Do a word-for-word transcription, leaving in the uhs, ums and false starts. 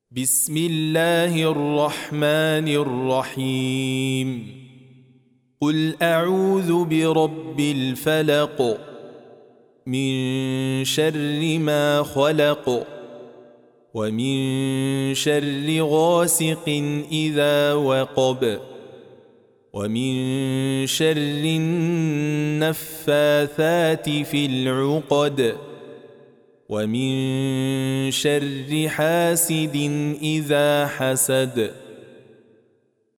بسم الله الرحمن الرحيم قل أعوذ برب الفلق من شر ما خلق ومن شر غاسق إذا وقب ومن شر النفاثات في العقد ومن شر حاسد إذا حسد